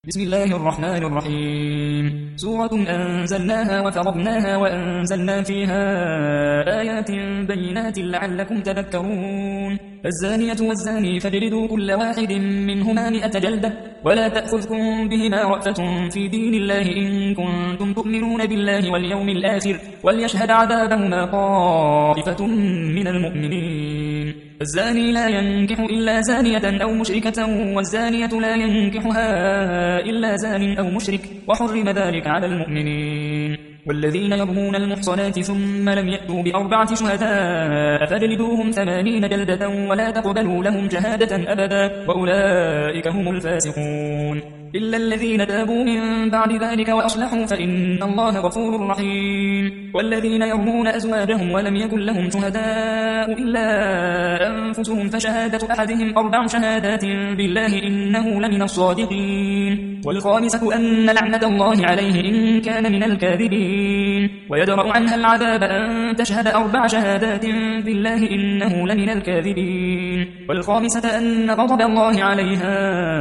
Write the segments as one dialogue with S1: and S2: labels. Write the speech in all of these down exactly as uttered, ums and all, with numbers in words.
S1: بسم الله الرحمن الرحيم. سورة أنزلناها وفرضناها وأنزلنا فيها آيات بينات لعلكم تذكرون. الزانية والزاني فاجلدوا كل واحد منهما مئة جلدة ولا تأخذكم بهما رأفة في دين الله إن كنتم تؤمنون بالله واليوم الآخر وليشهد عذابهما طائفة من المؤمنين. الزاني لا ينكح إلا زانية أو مشركة والزانية لا ينكحها إلا زان أو مشرك وحرم ذلك على المؤمنين. والذين يرمون المحصنات ثم لم يأتوا بأربعة شهداء فاجلدوهم ثمانين جلدة ولا تقبلوا لهم شهادة أبدا وأولئك هم الفاسقون إلا الذين تابوا من بعد ذلك وأصلحوا فإن الله غفور رحيم. والذين يرمون أزواجهم ولم يكن لهم شهداء إلا أنفسهم فشهادة أحدهم أربع شهادات بالله إنه لمن الصادقين. والخامسة أن لعنة الله عليه إن كان من الكاذبين. ويدرأ عنها العذاب أن تشهد أربع شهادات بالله إنه لمن الكاذبين. والخامسة أن غضب الله عليها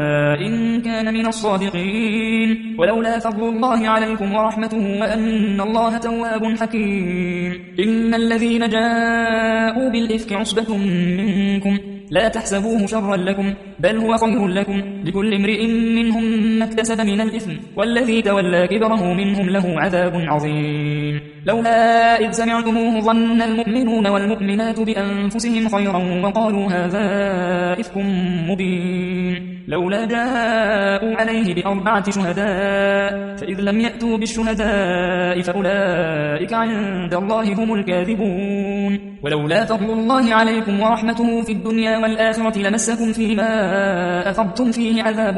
S1: إن كان من الصادقين. ولولا فضل الله عليكم ورحمته وأن الله تواب حكيم. إن الذين جاءوا بالإفك عصبة منكم لا تحسبوه شرا لكم بل هو خير لكم لكل امرئ منهم ما اكتسب من الإثم والذي تولى كبره منهم له عذاب عظيم. لولا إذ سمعتموه ظن المؤمنون والمؤمنات بأنفسهم خيرا وقالوا هذا إفك مبين. لولا جاءوا عليه بأربعة شهداء فإذ لم يأتوا بالشهداء فأولئك عند الله هم الكاذبون. ولولا فضل الله عليكم ورحمته في الدنيا والآخرة لمسكم فيما أخذتم فيه عذاب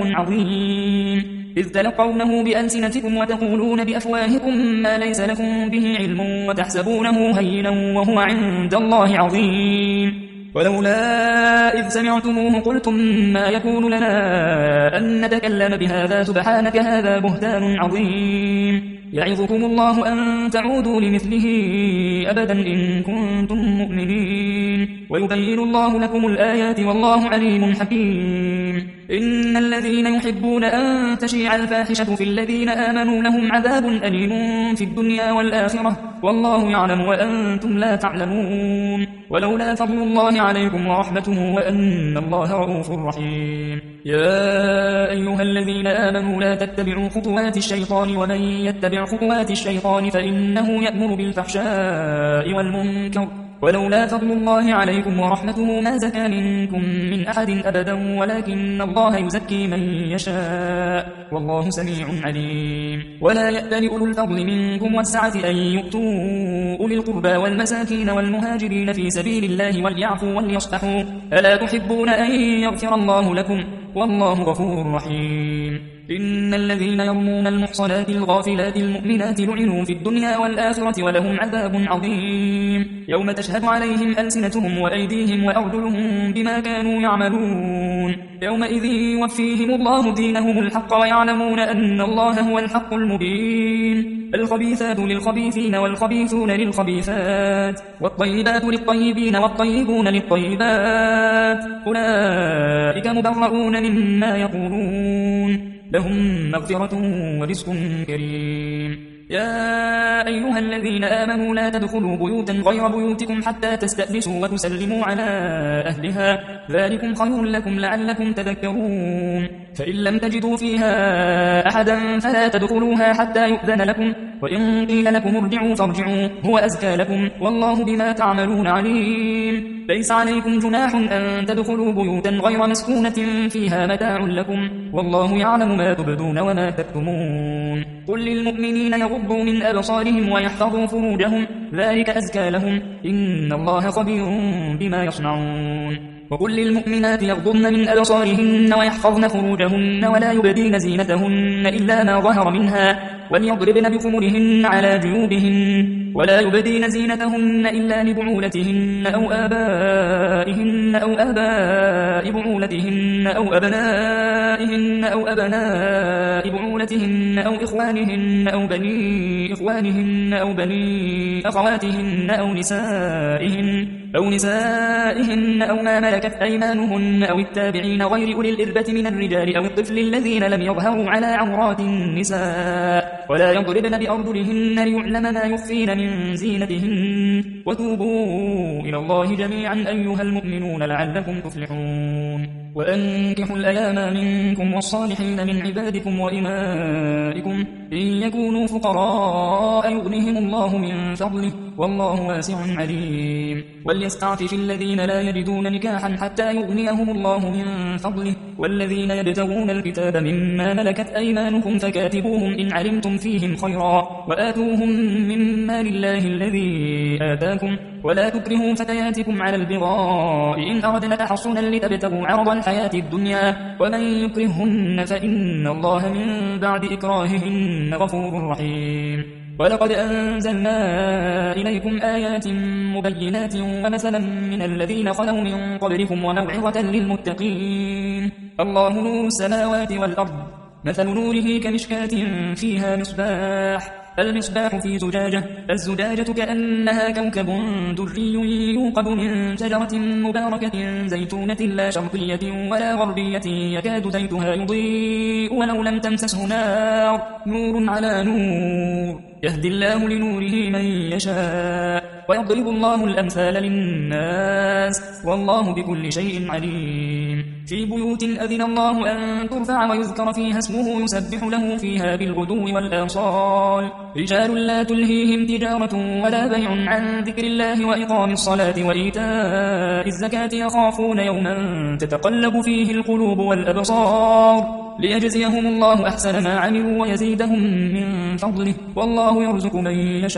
S1: عظيم إذ تلقونه بألسنتكم وتقولون بأفواهكم ما ليس لكم به علم وتحسبونه هينا وهو عند الله عظيم. ولولا إذ سمعتموه قلتم ما يكون لنا أن نتكلم بهذا سبحانك هذا بهتان عظيم. يعظكم الله أن تعودوا لمثله أبدا إن كنتم مؤمنين ويبين الله لكم الآيات والله عليم حكيم. إن الذين يحبون أن تشيع الفاحشة في الذين آمنوا لهم عذاب أليم في الدنيا والآخرة والله يعلم وأنتم لا تعلمون. ولولا فضل الله عليكم ورحمته وأن الله رؤوف رحيم. يا أيها الذين آمنوا لا تتبعوا خطوات الشيطان ومن يتبع خطوات الشيطان فإنه يأمر بالفحشاء والمنكر ولولا فضل الله عليكم ورحمته ما زكى منكم من أحد أبدا ولكن الله يزكي من يشاء والله سميع عليم. ولا يأتل أولو الفضل منكم والسعة أن يؤتوا أولي القربى والمساكين والمهاجرين في سبيل الله وليعفوا وليصفحوا ألا تحبون أن يغفر الله لكم والله غفور رحيم. إن الذين يرمون المحصنات الغافلات المؤمنات لعنوا في الدنيا والآخرة ولهم عذاب عظيم يوم تشهد عليهم ألسنتهم وأيديهم وأرجلهم بما كانوا يعملون يومئذ يوفيهم الله دينهم الحق ويعلمون أن الله هو الحق المبين. الخبيثات للخبيثين والخبيثون للخبيثات والطيبات للطيبين والطيبون للطيبات أولئك مبرؤون مما يقولون لهم مغفرة ورزق كريم. يا أيها الذين آمنوا لا تدخلوا بيوتا غير بيوتكم حتى تستأنسوا وتسلموا على أهلها ذلكم خير لكم لعلكم تذكرون. فإن لم تجدوا فيها أحدا فلا تدخلوها حتى يؤذن لكم وإن قيل لكم ارجعوا فارجعوا هو أزكى لكم والله بما تعملون عليم. ليس عليكم جناح أن تدخلوا بيوتا غير مسكونة فيها متاع لكم والله يعلم ما تبدون وما تكتمون. قل للمؤمنين يغضوا من أبصارهم ويحفظوا فروجهم ذلك أزكى لهم إن الله خبير بما يصنعون. وقل للمؤمنات يغضن من أبصارهن ويحفظن فروجهن ولا يبدين زينتهن إلا ما ظهر منها وليضربن بخمرهن على جيوبهن ولا يبدين زينتهن إلا لبعولتهن أو آبائهن أو آباء بعولتهن أو أبنائهن أو أبناء بعولتهن أو إخوانهن أو بني إخوانهن أو بني أخواتهن أو نسائهن أو نسائهن أو ما ملكت أيمانهن أو التابعين غير أولي الإربة من الرجال أو الطفل الذين لم يظهروا على عورات النساء ولا يضربن بأرجلهن ليعلم ما يخفين من زينتهن وتوبوا إلى الله جميعا أيها المؤمنون لعلكم تفلحون وأنكحوا الأيام منكم والصالحين من عبادكم وإمائكم إن يكونوا فقراء يغنهم الله من فضله والله واسع عليم وليستعفف الذين لا يجدون نكاحا حتى يغنيهم الله من فضله والذين يبتغون الكتاب مما ملكت أيمانكم فكاتبوهم إن علمتم فيهم خيرا وآتوهم مما لله الذي آتاكم ولا تكرهوا فتياتكم على البغاء إن أردنا تحصنا لتبتغوا عرض الحياة الدنيا ومن يكرههن فإن الله من بعد إكراههن غفور رحيم ولقد أنزلنا إليكم آيات مبينات ومثلا من الذين خلوا من قبلكم وموعظة للمتقين الله نور السماوات والأرض مثل نوره كمشكاة فيها مصباح المصباح في زجاجة الزجاجة كأنها كوكب دري يوقد من شجرة مباركة زيتونة لا شرقية ولا غربية يكاد زيتها يضيء ولو لم تمسسه نار نور على نور يهدي الله لنوره من يشاء ويضرب الله الأمثال للناس والله بكل شيء عليم في بيوت أذن الله أن ترفع ويذكر فيها اسمه يسبح له فيها بالغدو والآصال رجال لا تلهيهم تجارة ولا بيع عن ذكر الله وإقام الصلاة وإيتاء الزكاة يخافون يوما تتقلب فيه القلوب والأبصار ليجزيهم الله أحسن ما عملوا ويزيدهم من فضله والله يرزق من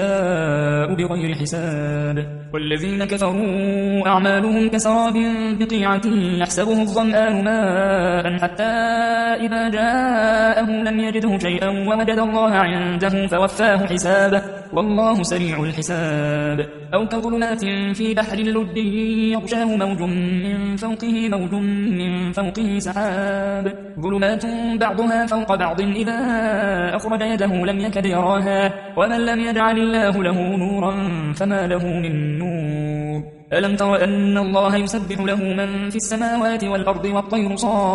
S1: يشاء بغير حساب والذين كفروا أعمالهم كسراب بقيعة يحسبه الظمآن ماء حتى إذا جاءه لم يجده شيئا ووجد الله عنده فوفاه حسابه والله سريع الحساب أو كظلمات في بحر اللد يغشاه موج من فوقه موج من فوقه سحاب ظلمات بعضها فوق بعض إذا أخرج يده لم يكد يراها ومن لم يجعل الله له نورا فما له من نور ألم تر أن الله يسبح له من في السماوات والأرض والطير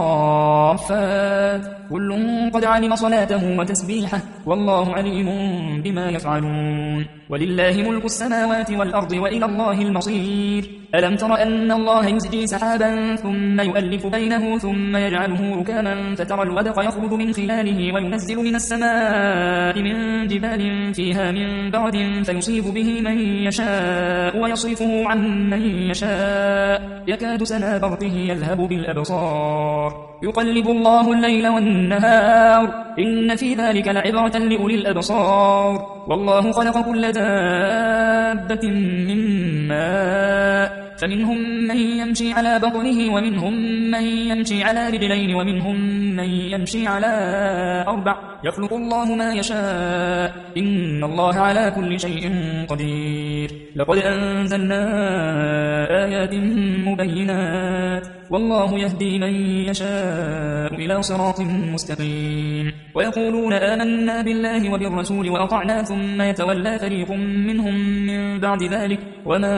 S1: صافات كل قد علم صلاته وتسبيحه والله عليم بما يفعلون ولله ملك السماوات والأرض وإلى الله المصير ألم تر أن الله يزجي سحابا ثم يؤلف بينه ثم يجعله ركاما فترى الودق يخرج من خلاله وينزل من السماء من جبال فيها من برد فيصيب به من يشاء ويصرفه عن من يشاء يكاد سنا برقه يذهب بالأبصار يقلب الله الليل والنهار إن في ذلك لعبرة لأولي الأبصار والله خلق كل دابة من ماء فمنهم من يمشي على بطنه ومنهم من يمشي على رجلين ومنهم من يمشي على أربع يخلق الله ما يشاء إن الله على كل شيء قدير لقد أنزلنا آيات مبينات والله يهدي من يشاء إلى صراط مستقيم ويقولون آمنا بالله وبالرسول وأطعنا ثم يتولى فريق منهم من بعد ذلك وما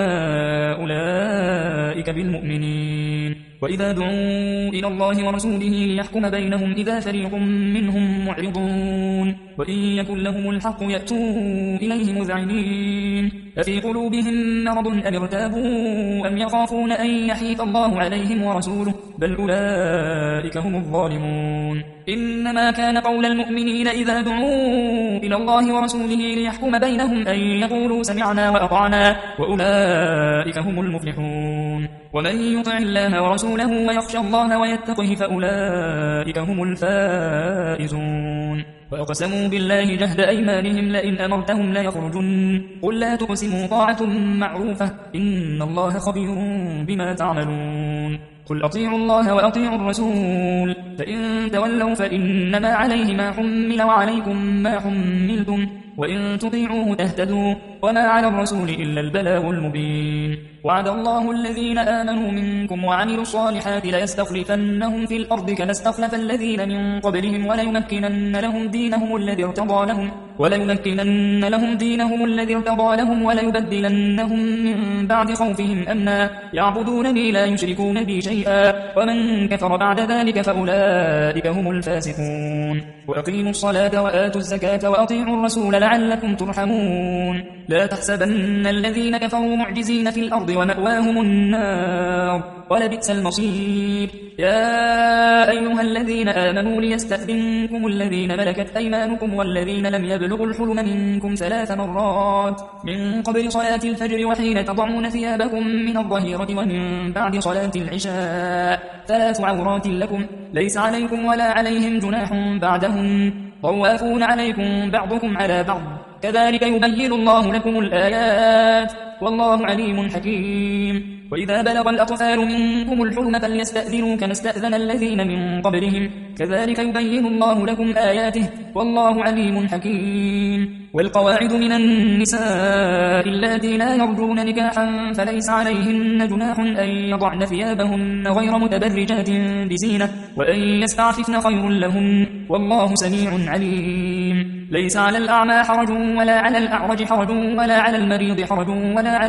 S1: أولئك بالمؤمنين وإذا دعوا إلى الله ورسوله ليحكم بينهم إذا فريق منهم معرضون وإن يكن لهم الحق يأتوا إليه مذعنين أفي قلوبهم مرض أم ارتابوا أم يخافون أن يحيف الله عليهم ورسوله بل أولئك هم الظالمون إنما كان قول المؤمنين إذا دعوا إلى الله ورسوله ليحكم بينهم أن يقولوا سمعنا وأطعنا وأولئك هم المفلحون ومن يطع الله ورسوله ويخشى الله ويتقه فأولئك هم الفائزون وأقسموا بالله جهد أيمانهم لئن أمرتهم ليخرجن قل لا تقسموا طاعة معروفة إن الله خبير بما تعملون قل أطيعوا الله وأطيعوا الرسول فإن تولوا فإنما عليه ما حمل وعليكم ما حملتم وإن تطيعوه تهتدوا وما على الرسول إلا البلاغ المبين. وعد الله الذين آمنوا منكم وعملوا الصالحات ليستخلفنهم في الأرض كما استخلف الذين من قبلهم وليمكنن لهم دينهم الذي ارتضى لهم وليمكنن لهم دينهم الذي ارتضى لهم وليبدلنهم من بعد خوفهم أمنا يعبدونني لا يشركون بي شيئا ومن كفر بعد ذلك فأولئك هم الفاسقون. وأقيموا الصلاة وآتوا الزكاة وأطيعوا الرسول لعلكم ترحمون. لا تحسبن الذين كفروا معجزين في الأرض ومأواهم النار ولبئس المصير. يا أيها الذين آمنوا ليستأذنكم الذين ملكت أيمانكم والذين لم يبلغوا الحلم منكم ثلاث مرات من قبل صلاة الفجر وحين تضعون ثيابكم من الظهيرة ومن بعد صلاة العشاء ثلاث عورات لكم ليس عليكم ولا عليهم جناح بعدهم طوافون عليكم بعضكم على بعض كذلك يبين الله لكم الآيات والله عليم حكيم. وإذا بلغ الأطفال منكم الحلم فليستأذنوا كما استأذن الذين من قبلهم كذلك يبين الله لكم آياته والله عليم حكيم. والقواعد من النساء اللاتي لا يرجون نكاحا فليس عليهن جناح أن يضعن ثيابهن غير متبرجات بزينة وأن يستعففن خير لهن والله سميع عليم. ليس على الأعمى حرج ولا على الأعرج حرج ولا على المريض حرج ولا على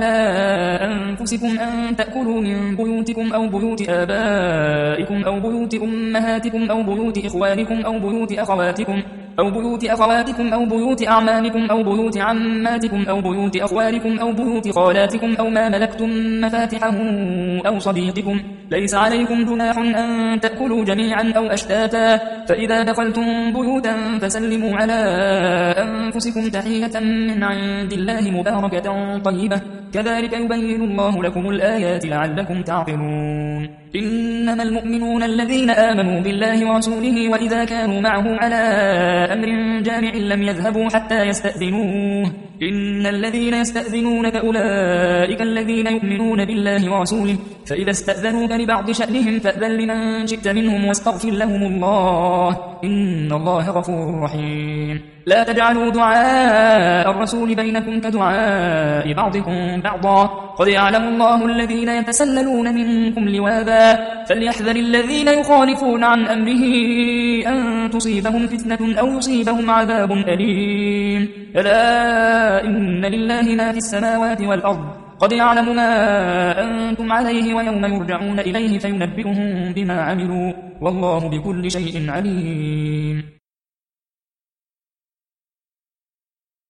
S1: أنفسكم أن تأكلوا من بيوتكم أو بيوت آبائكم أو بيوت أمهاتكم أو بيوت إخوانكم أو بيوت أخواتكم أو بيوت أخواتكم أو بيوت أعمامكم أو بيوت عماتكم أو بيوت أخوالكم أو بيوت خالاتكم أو ما ملكتم مفاتحه أو صديقكم ليس عليكم جناح أن تأكلوا جميعا أو أشتاتا فإذا دخلتم بيوتا فسلموا على أنفسكم تحية من عند الله مباركة طيبة كذلك يبين الله لكم الآيات لعلكم تعقلون. إنما المؤمنون الذين آمنوا بالله ورسوله وإذا كانوا معه على أمر جامع لم يذهبوا حتى يستأذنوه إن الذين يستأذنونك أولئك الذين يؤمنون بالله ورسوله فإذا استأذنوك لبعض شأنهم فأذن لمن شئت منهم واستغفر لهم الله إن الله غفور رحيم. لا تجعلوا دعاء الرسول بينكم كدعاء بعضكم بعضا قد يعلم الله الذين يتسللون منكم لواذا فليحذر الذين يخالفون عن أمره أن تصيبهم فتنة أو يصيبهم عذاب أليم. ألا إن لله ما في السماوات والأرض قد يعلم ما أنتم عليه ويوم يرجعون إليه فينبئهم بما عملوا والله بكل شيء عليم.